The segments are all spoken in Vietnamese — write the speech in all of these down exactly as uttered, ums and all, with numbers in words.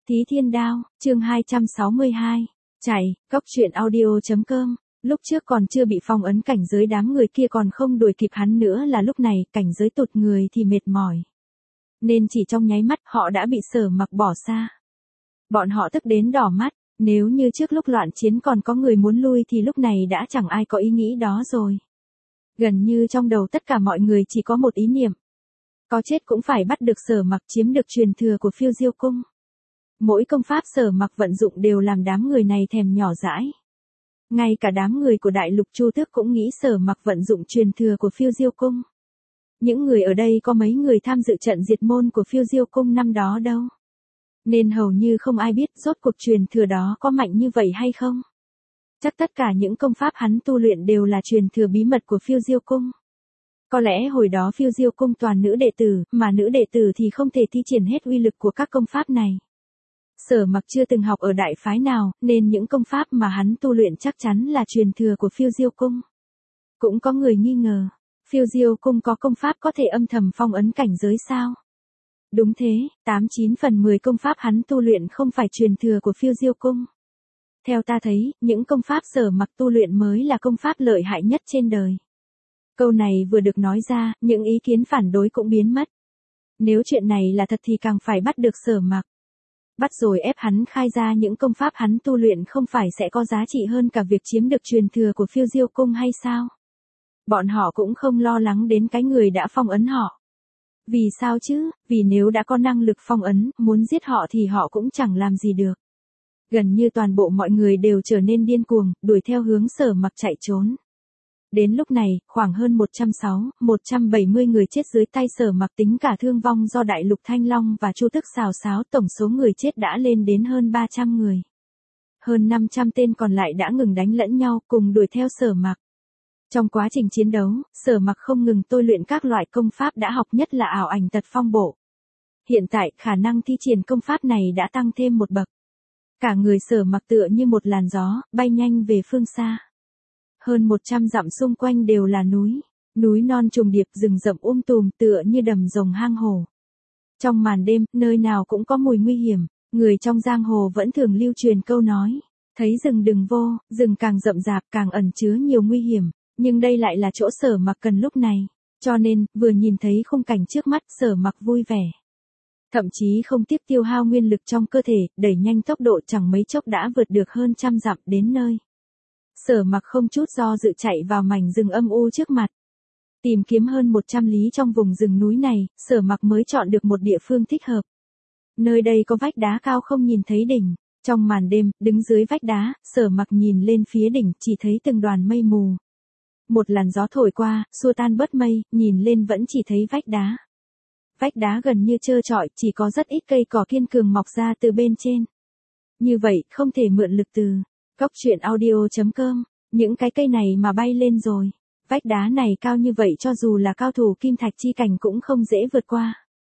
Thí Thiên Đao, chương hai trăm sáu mươi hai. Chạy, cốc truyện audio.com. Lúc trước còn chưa bị phong ấn cảnh giới đám người kia còn không đuổi kịp hắn nữa là lúc này cảnh giới tụt người thì mệt mỏi. Nên chỉ trong nháy mắt họ đã bị Sở Mặc bỏ xa. Bọn họ tức đến đỏ mắt, nếu như trước lúc loạn chiến còn có người muốn lui thì lúc này đã chẳng ai có ý nghĩ đó rồi. Gần như trong đầu tất cả mọi người chỉ có một ý niệm. Có chết cũng phải bắt được Sở Mặc chiếm được truyền thừa của Phiêu Diêu Cung. Mỗi công pháp Sở Mặc vận dụng đều làm đám người này thèm nhỏ dãi. Ngay cả đám người của Đại Lục Chu Tước cũng nghĩ Sở Mặc vận dụng truyền thừa của Phiêu Diêu Cung. Những người ở đây có mấy người tham dự trận diệt môn của Phiêu Diêu Cung năm đó đâu. Nên hầu như không ai biết rốt cuộc truyền thừa đó có mạnh như vậy hay không. Chắc tất cả những công pháp hắn tu luyện đều là truyền thừa bí mật của Phiêu Diêu Cung. Có lẽ hồi đó Phiêu Diêu Cung toàn nữ đệ tử, mà nữ đệ tử thì không thể thi triển hết uy lực của các công pháp này. Sở Mặc chưa từng học ở đại phái nào, nên những công pháp mà hắn tu luyện chắc chắn là truyền thừa của Phiêu Diêu Cung. Cũng có người nghi ngờ, Phiêu Diêu Cung có công pháp có thể âm thầm phong ấn cảnh giới sao? Đúng thế, tám chín phần mười công pháp hắn tu luyện không phải truyền thừa của Phiêu Diêu Cung. Theo ta thấy, những công pháp Sở Mặc tu luyện mới là công pháp lợi hại nhất trên đời. Câu này vừa được nói ra, những ý kiến phản đối cũng biến mất. Nếu chuyện này là thật thì càng phải bắt được Sở Mặc. Bắt rồi ép hắn khai ra những công pháp hắn tu luyện không phải sẽ có giá trị hơn cả việc chiếm được truyền thừa của Phiêu Diêu Cung hay sao? Bọn họ cũng không lo lắng đến cái người đã phong ấn họ. Vì sao chứ? Vì nếu đã có năng lực phong ấn, muốn giết họ thì họ cũng chẳng làm gì được. Gần như toàn bộ mọi người đều trở nên điên cuồng, đuổi theo hướng Sở Mặc chạy trốn. Đến lúc này, khoảng hơn một trăm sáu mươi, một trăm bảy mươi người chết dưới tay Sở Mặc tính cả thương vong do Đại Lục Thanh Long và Chu Tước xào xáo, tổng số người chết đã lên đến hơn ba trăm người. Hơn năm trăm tên còn lại đã ngừng đánh lẫn nhau cùng đuổi theo Sở Mặc. Trong quá trình chiến đấu, Sở Mặc không ngừng tôi luyện các loại công pháp đã học, nhất là ảo ảnh tật phong bộ. Hiện tại, khả năng thi triển công pháp này đã tăng thêm một bậc. Cả người Sở Mặc tựa như một làn gió, bay nhanh về phương xa. Hơn một trăm dặm xung quanh đều là núi, núi non trùng điệp, rừng rậm um tùm tựa như đầm rồng hang hồ. Trong màn đêm, nơi nào cũng có mùi nguy hiểm, người trong giang hồ vẫn thường lưu truyền câu nói, thấy rừng đừng vô, rừng càng rậm rạp càng ẩn chứa nhiều nguy hiểm, nhưng đây lại là chỗ Sở Mặc cần lúc này, cho nên, vừa nhìn thấy khung cảnh trước mắt, Sở Mặc vui vẻ. Thậm chí không tiếc tiêu hao nguyên lực trong cơ thể, đẩy nhanh tốc độ, chẳng mấy chốc đã vượt được hơn trăm dặm đến nơi. Sở Mặc không chút do dự chạy vào mảnh rừng âm u trước mặt. Tìm kiếm hơn một trăm lý trong vùng rừng núi này, Sở Mặc mới chọn được một địa phương thích hợp. Nơi đây có vách đá cao không nhìn thấy đỉnh. Trong màn đêm, đứng dưới vách đá, Sở Mặc nhìn lên phía đỉnh, chỉ thấy từng đoàn mây mù. Một làn gió thổi qua, xua tan bớt mây, nhìn lên vẫn chỉ thấy vách đá. Vách đá gần như trơ trọi, chỉ có rất ít cây cỏ kiên cường mọc ra từ bên trên. Như vậy, không thể mượn lực từ cốc truyện audio.com, những cái cây này mà bay lên rồi. Vách đá này cao như vậy cho dù là cao thủ kim thạch chi cảnh cũng không dễ vượt qua.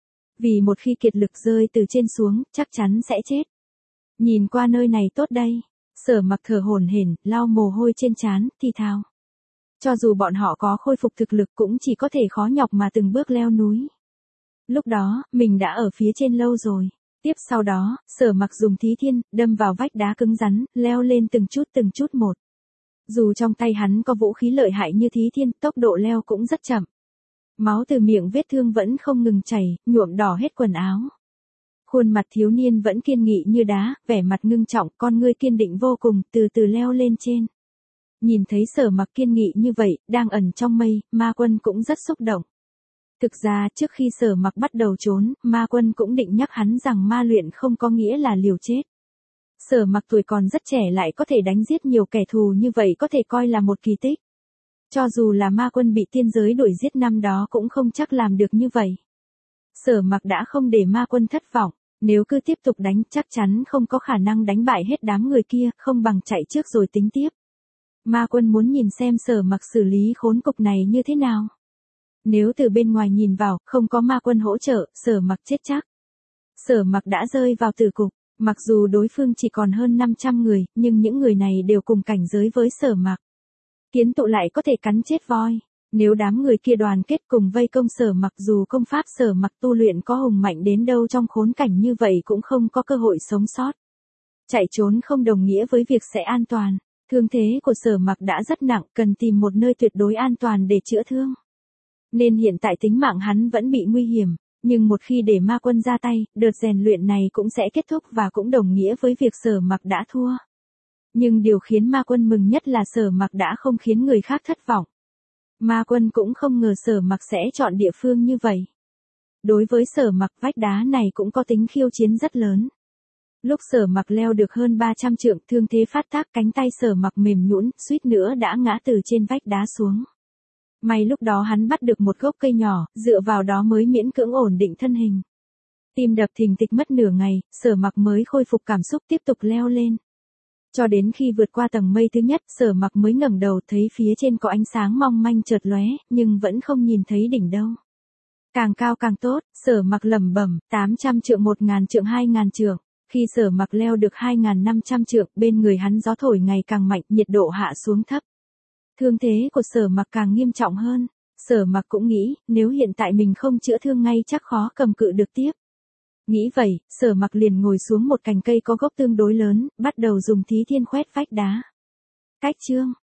Vì một khi kiệt lực rơi từ trên xuống, chắc chắn sẽ chết. Nhìn qua nơi này tốt đây. Sở Mặc thở hổn hển, lau mồ hôi trên trán, thì thào. Cho dù bọn họ có khôi phục thực lực cũng chỉ có thể khó nhọc mà từng bước leo núi. Lúc đó, mình đã ở phía trên lâu rồi. Tiếp sau đó, Sở Mặc dùng Thí Thiên, đâm vào vách đá cứng rắn, leo lên từng chút từng chút một. Dù trong tay hắn có vũ khí lợi hại như Thí Thiên, tốc độ leo cũng rất chậm. Máu từ miệng vết thương vẫn không ngừng chảy, nhuộm đỏ hết quần áo. Khuôn mặt thiếu niên vẫn kiên nghị như đá, vẻ mặt ngưng trọng, con ngươi kiên định vô cùng, từ từ leo lên trên. Nhìn thấy Sở Mặc kiên nghị như vậy, đang ẩn trong mây, Ma Quân cũng rất xúc động. Thực ra, trước khi Sở Mặc bắt đầu trốn, Ma Quân cũng định nhắc hắn rằng ma luyện không có nghĩa là liều chết. Sở Mặc tuổi còn rất trẻ lại có thể đánh giết nhiều kẻ thù như vậy có thể coi là một kỳ tích. Cho dù là Ma Quân bị tiên giới đuổi giết năm đó cũng không chắc làm được như vậy. Sở Mặc đã không để Ma Quân thất vọng, nếu cứ tiếp tục đánh chắc chắn không có khả năng đánh bại hết đám người kia, không bằng chạy trước rồi tính tiếp. Ma Quân muốn nhìn xem Sở Mặc xử lý khốn cục này như thế nào. Nếu từ bên ngoài nhìn vào, không có Ma Quân hỗ trợ, Sở Mặc chết chắc. Sở Mặc đã rơi vào tử cục, mặc dù đối phương chỉ còn hơn năm trăm người, nhưng những người này đều cùng cảnh giới với Sở Mặc. Kiến tụ lại có thể cắn chết voi. Nếu đám người kia đoàn kết cùng vây công Sở Mặc, dù công pháp Sở Mặc tu luyện có hùng mạnh đến đâu, trong khốn cảnh như vậy cũng không có cơ hội sống sót. Chạy trốn không đồng nghĩa với việc sẽ an toàn. Thương thế của Sở Mặc đã rất nặng, cần tìm một nơi tuyệt đối an toàn để chữa thương. Nên hiện tại tính mạng hắn vẫn bị nguy hiểm, nhưng một khi để ma quân ra tay, đợt rèn luyện này cũng sẽ kết thúc và cũng đồng nghĩa với việc Sở Mặc đã thua. Nhưng điều khiến ma quân mừng nhất là Sở Mặc đã không khiến người khác thất vọng. Ma quân cũng không ngờ Sở Mặc sẽ chọn địa phương như vậy. Đối với Sở Mặc, vách đá này cũng có tính khiêu chiến rất lớn. Lúc Sở Mặc leo được hơn ba trăm trượng, thương thế phát tác, cánh tay Sở Mặc mềm nhũn, suýt nữa đã ngã từ trên vách đá xuống. May lúc đó hắn bắt được một gốc cây nhỏ, dựa vào đó mới miễn cưỡng ổn định thân hình. Tim đập thình thịch mất nửa ngày, Sở Mặc mới khôi phục cảm xúc tiếp tục leo lên. Cho đến khi vượt qua tầng mây thứ nhất, Sở Mặc mới ngẩng đầu thấy phía trên có ánh sáng mong manh chợt lóe, nhưng vẫn không nhìn thấy đỉnh đâu. Càng cao càng tốt, Sở Mặc lẩm bẩm, tám trăm trượng, một nghìn trượng, hai nghìn trượng. Khi Sở Mặc leo được hai nghìn năm trăm trượng, bên người hắn gió thổi ngày càng mạnh, nhiệt độ hạ xuống thấp. Thương thế của Sở Mặc càng nghiêm trọng hơn. Sở Mặc cũng nghĩ, nếu hiện tại mình không chữa thương ngay chắc khó cầm cự được tiếp. Nghĩ vậy, Sở Mặc liền ngồi xuống một cành cây có gốc tương đối lớn, bắt đầu dùng thí thiên khoét vách đá. Cách chương